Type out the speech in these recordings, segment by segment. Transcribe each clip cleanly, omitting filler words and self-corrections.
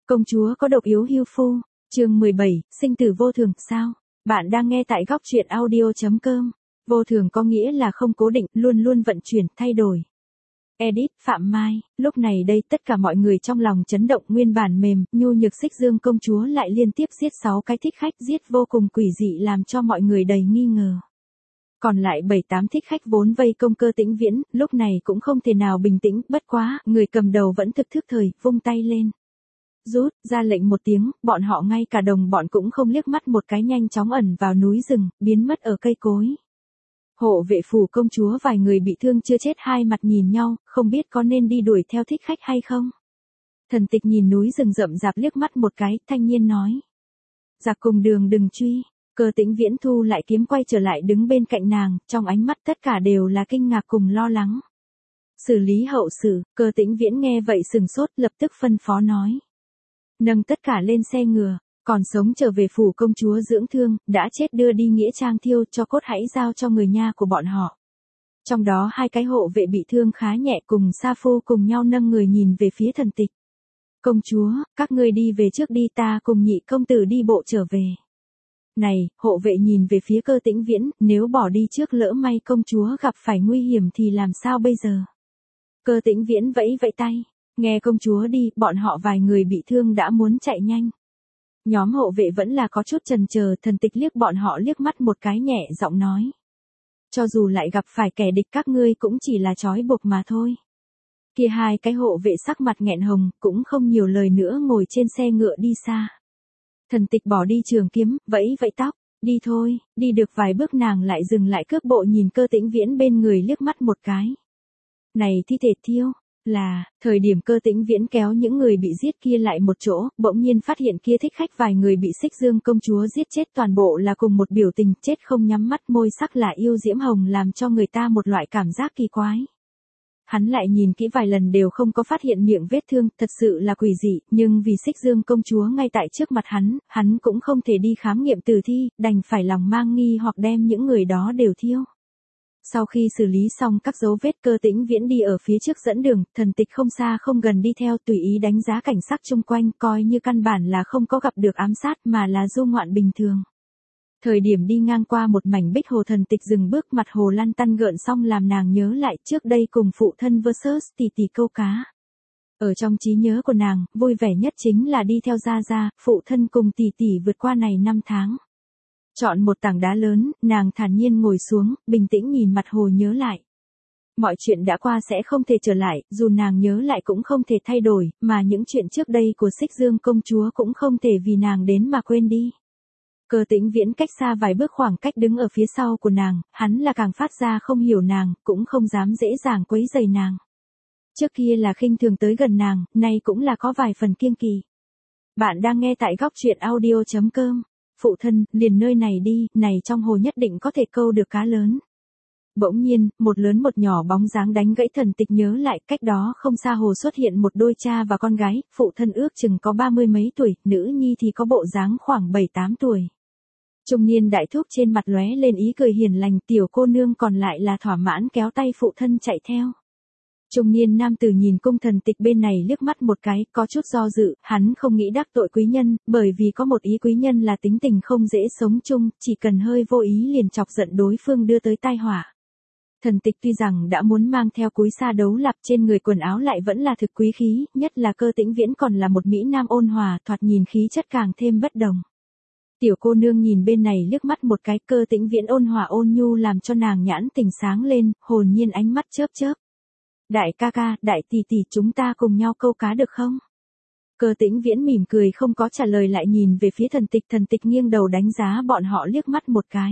Công chúa có độc yếu hưu phu, chương 17, sinh tử vô thường, sao? Bạn đang nghe tại góc truyện audio.com. Vô thường có nghĩa là không cố định, luôn luôn vận chuyển, thay đổi. Edit, Phạm Mai, lúc này đây tất cả mọi người trong lòng chấn động, nguyên bản mềm, nhu nhược Xích Dương công chúa lại liên tiếp giết 6 cái thích khách, giết vô cùng quỷ dị làm cho mọi người đầy nghi ngờ. Còn lại 7-8 thích khách vốn vây công Cơ Tĩnh Viễn, lúc này cũng không thể nào bình tĩnh, bất quá, người cầm đầu vẫn thức thời, vung tay lên. Rút, ra lệnh một tiếng, bọn họ ngay cả đồng bọn cũng không liếc mắt một cái, nhanh chóng ẩn vào núi rừng, biến mất ở cây cối. Hộ vệ phủ công chúa vài người bị thương chưa chết hai mặt nhìn nhau, không biết có nên đi đuổi theo thích khách hay không. Thần Tịch nhìn núi rừng rậm rạp liếc mắt một cái, thanh nhiên nói. Giặc cùng đường đừng truy. Cơ Tĩnh Viễn thu lại kiếm quay trở lại đứng bên cạnh nàng, trong ánh mắt tất cả đều là kinh ngạc cùng lo lắng. Xử lý hậu sự, Cơ Tĩnh Viễn nghe vậy sừng sốt, lập tức phân phó nói. Nâng tất cả lên xe ngựa, còn sống trở về phủ công chúa dưỡng thương, đã chết đưa đi nghĩa trang thiêu, cho cốt hãy giao cho người nhà của bọn họ. Trong đó 2 cái hộ vệ bị thương khá nhẹ cùng Sa Phu cùng nhau nâng người nhìn về phía Thần Tịch. Công chúa, các ngươi đi về trước đi, ta cùng nhị công tử đi bộ trở về. Này, hộ vệ nhìn về phía Cơ Tĩnh Viễn, nếu bỏ đi trước lỡ may công chúa gặp phải nguy hiểm thì làm sao bây giờ? Cơ Tĩnh Viễn vẫy vẫy tay, nghe công chúa đi, bọn họ vài người bị thương đã muốn chạy nhanh. Nhóm hộ vệ vẫn là có chút chần chờ, Thần Tịch liếc bọn họ liếc mắt một cái, nhẹ giọng nói. Cho dù lại gặp phải kẻ địch các ngươi cũng chỉ là trói buộc mà thôi. Kia 2 cái hộ vệ sắc mặt nghẹn hồng, cũng không nhiều lời nữa, ngồi trên xe ngựa đi xa. Thần Tịch bỏ đi trường kiếm, vẫy vẫy tóc, đi thôi, đi được vài bước nàng lại dừng lại cước bộ, nhìn Cơ Tĩnh Viễn bên người liếc mắt một cái. Này thi thể thiêu, là, thời điểm Cơ Tĩnh Viễn kéo những người bị giết kia lại một chỗ, bỗng nhiên phát hiện kia thích khách vài người bị Xích Dương công chúa giết chết toàn bộ là cùng một biểu tình, chết không nhắm mắt, môi sắc là yêu diễm hồng, làm cho người ta một loại cảm giác kỳ quái. Hắn lại nhìn kỹ vài lần đều không có phát hiện miệng vết thương, thật sự là quỷ dị, nhưng vì Xích Dương công chúa ngay tại trước mặt hắn cũng không thể đi khám nghiệm tử thi, đành phải lòng mang nghi hoặc đem những người đó đều thiêu. Sau khi xử lý xong các dấu vết, Cơ Tĩnh Viễn đi ở phía trước dẫn đường, Thần Tịch không xa không gần đi theo, tùy ý đánh giá cảnh sắc chung quanh, coi như căn bản là không có gặp được ám sát mà là du ngoạn bình thường. Thời điểm đi ngang qua một mảnh bích hồ, Thần Tịch dừng bước, mặt hồ lăn tăn gợn xong làm nàng nhớ lại trước đây cùng phụ thân versus tỷ tỷ câu cá. Ở trong trí nhớ của nàng, vui vẻ nhất chính là đi theo Gia Gia, phụ thân cùng tỷ tỷ vượt qua này 5 tháng. Chọn một tảng đá lớn, nàng thản nhiên ngồi xuống, bình tĩnh nhìn mặt hồ nhớ lại. Mọi chuyện đã qua sẽ không thể trở lại, dù nàng nhớ lại cũng không thể thay đổi, mà những chuyện trước đây của Xích Dương công chúa cũng không thể vì nàng đến mà quên đi. Cơ Tĩnh Viễn cách xa vài bước khoảng cách đứng ở phía sau của nàng, hắn là càng phát ra không hiểu nàng, cũng không dám dễ dàng quấy rầy nàng. Trước kia là khinh thường tới gần nàng, nay cũng là có vài phần kiêng kỵ. Bạn đang nghe tại góc truyện audio.com. Phụ thân, liền nơi này đi, này trong hồ nhất định có thể câu được cá lớn. Bỗng nhiên, một lớn một nhỏ bóng dáng đánh gãy Thần Tịch nhớ lại, cách đó không xa hồ xuất hiện một đôi cha và con gái, phụ thân ước chừng có 30 mấy tuổi, nữ nhi thì có bộ dáng khoảng 7-8 tuổi. Trung niên đại thúc trên mặt lóe lên ý cười hiền lành, tiểu cô nương còn lại là thỏa mãn kéo tay phụ thân chạy theo. Trung niên nam tử nhìn cung Thần Tịch bên này liếc mắt một cái, có chút do dự, hắn không nghĩ đắc tội quý nhân, bởi vì có một ý quý nhân là tính tình không dễ sống chung, chỉ cần hơi vô ý liền chọc giận đối phương đưa tới tai họa. Thần Tịch tuy rằng đã muốn mang theo cúi sa đấu lạp, trên người quần áo lại vẫn là thực quý khí, nhất là Cơ Tĩnh Viễn còn là một mỹ nam ôn hòa, thoạt nhìn khí chất càng thêm bất đồng. Tiểu cô nương nhìn bên này liếc mắt một cái, Cơ Tĩnh Viễn ôn hòa ôn nhu làm cho nàng nhãn tình sáng lên, hồn nhiên ánh mắt chớp chớp. Đại ca ca, đại tỷ tỷ, chúng ta cùng nhau câu cá được không? Cơ Tĩnh Viễn mỉm cười không có trả lời, lại nhìn về phía Thần Tịch nghiêng đầu đánh giá bọn họ liếc mắt một cái.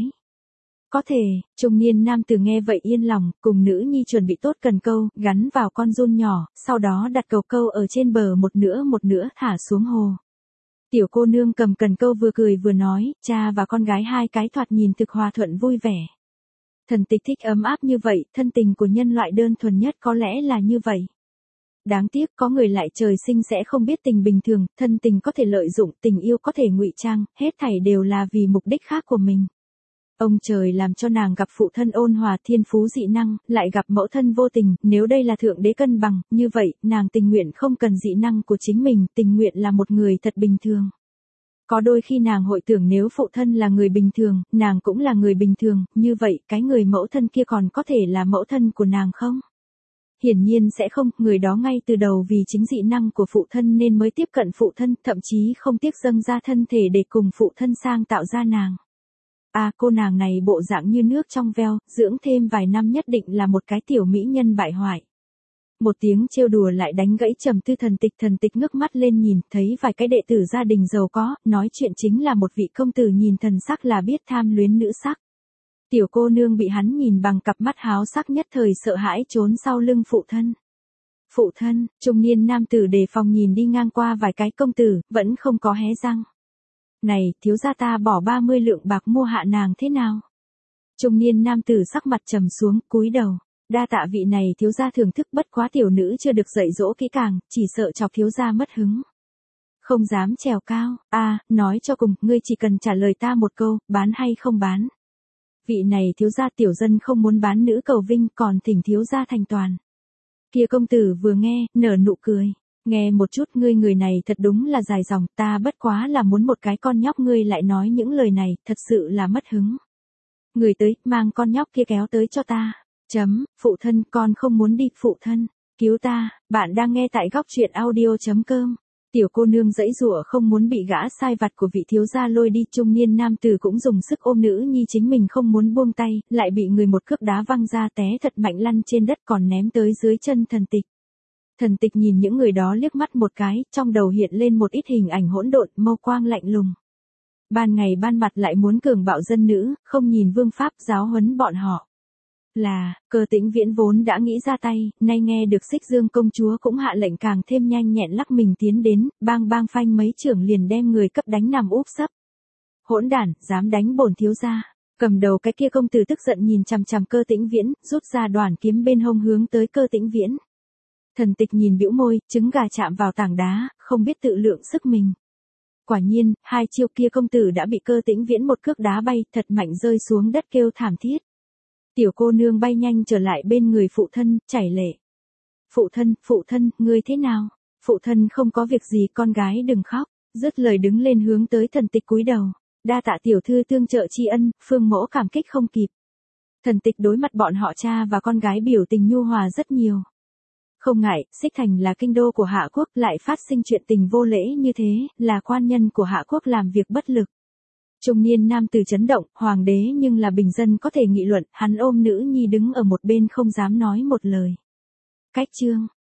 Có thể, trung niên nam tử nghe vậy yên lòng, cùng nữ nhi chuẩn bị tốt cần câu, gắn vào con giun nhỏ, sau đó đặt cầu câu ở trên bờ một nửa thả xuống hồ. Tiểu cô nương cầm cần câu vừa cười vừa nói, cha và con gái 2 cái thoạt nhìn thực hòa thuận vui vẻ. Thần Tịch thích ấm áp như vậy, thân tình của nhân loại đơn thuần nhất có lẽ là như vậy. Đáng tiếc có người lại trời sinh sẽ không biết tình bình thường, thân tình có thể lợi dụng, tình yêu có thể ngụy trang, hết thảy đều là vì mục đích khác của mình. Ông trời làm cho nàng gặp phụ thân ôn hòa thiên phú dị năng, lại gặp mẫu thân vô tình, nếu đây là thượng đế cân bằng, như vậy, nàng tình nguyện không cần dị năng của chính mình, tình nguyện là một người thật bình thường. Có đôi khi nàng hội tưởng nếu phụ thân là người bình thường, nàng cũng là người bình thường, như vậy cái người mẫu thân kia còn có thể là mẫu thân của nàng không? Hiển nhiên sẽ không, người đó ngay từ đầu vì chính dị năng của phụ thân nên mới tiếp cận phụ thân, thậm chí không tiếc dâng ra thân thể để cùng phụ thân sang tạo ra nàng. Cô nàng này bộ dạng như nước trong veo, dưỡng thêm vài năm nhất định là một cái tiểu mỹ nhân bại hoại. Một tiếng trêu đùa lại đánh gãy trầm tư thần tịch ngước mắt lên nhìn, thấy vài cái đệ tử gia đình giàu có, nói chuyện chính là một vị công tử nhìn thần sắc là biết tham luyến nữ sắc. Tiểu cô nương bị hắn nhìn bằng cặp mắt háo sắc nhất thời sợ hãi trốn sau lưng phụ thân. Phụ thân, trung niên nam tử đề phòng nhìn đi ngang qua vài cái công tử, vẫn không có hé răng. Này, thiếu gia ta bỏ 30 lượng bạc mua hạ nàng thế nào? Trung niên nam tử sắc mặt trầm xuống, cúi đầu. Đa tạ vị này thiếu gia thưởng thức, bất quá tiểu nữ chưa được dạy dỗ kỹ càng, chỉ sợ chọc thiếu gia mất hứng. Không dám trèo cao, nói cho cùng, ngươi chỉ cần trả lời ta một câu, bán hay không bán. Vị này thiếu gia tiểu dân không muốn bán nữ cầu vinh, còn thỉnh thiếu gia thành toàn. Kia công tử vừa nghe, nở nụ cười. Nghe một chút, ngươi người này thật đúng là dài dòng, ta bất quá là muốn một cái con nhóc, ngươi lại nói những lời này, thật sự là mất hứng. Người tới, mang con nhóc kia kéo tới cho ta. Phụ thân, con không muốn đi, phụ thân. Cứu ta, bạn đang nghe tại góc truyện audio.com. Tiểu cô nương giãy giụa không muốn bị gã sai vặt của vị thiếu gia lôi đi, trung niên nam tử cũng dùng sức ôm nữ nhi chính mình không muốn buông tay, lại bị người một cước đá văng ra té thật mạnh lăn trên đất còn ném tới dưới chân thần tịch. Thần tịch nhìn những người đó liếc mắt một cái, trong đầu hiện lên một ít hình ảnh hỗn độn, mâu quang lạnh lùng. Ban ngày ban mặt lại muốn cường bạo dân nữ, không nhìn vương pháp giáo huấn bọn họ. Cơ Tĩnh Viễn vốn đã nghĩ ra tay, nay nghe được Xích Dương công chúa cũng hạ lệnh càng thêm nhanh nhẹn lắc mình tiến đến, bang phanh mấy trưởng liền đem người cấp đánh nằm úp sấp. Hỗn đản, dám đánh bổn thiếu gia. Cầm đầu cái kia công tử tức giận nhìn chằm chằm Cơ Tĩnh Viễn, rút ra đoản kiếm bên hông hướng tới Cơ Tĩnh Viễn. Thần tịch nhìn bĩu môi, trứng gà chạm vào tảng đá, không biết tự lượng sức mình. Quả nhiên, hai chiêu kia công tử đã bị Cơ Tĩnh Viễn một cước đá bay, thật mạnh rơi xuống đất kêu thảm thiết. Tiểu cô nương bay nhanh trở lại bên người phụ thân, chảy lệ. Phụ thân, ngươi thế nào? Phụ thân không có việc gì, con gái đừng khóc. Dứt lời đứng lên hướng tới thần tịch cúi đầu. Đa tạ tiểu thư tương trợ tri ân, Phương mỗ cảm kích không kịp. Thần tịch đối mặt bọn họ cha và con gái biểu tình nhu hòa rất nhiều. Không ngại, Xích Thành là kinh đô của Hạ Quốc, lại phát sinh chuyện tình vô lễ như thế, là quan nhân của Hạ Quốc làm việc bất lực. Trung niên nam tử chấn động, hoàng đế nhưng là bình dân có thể nghị luận, hắn ôm nữ nhi đứng ở một bên không dám nói một lời. Cách chương,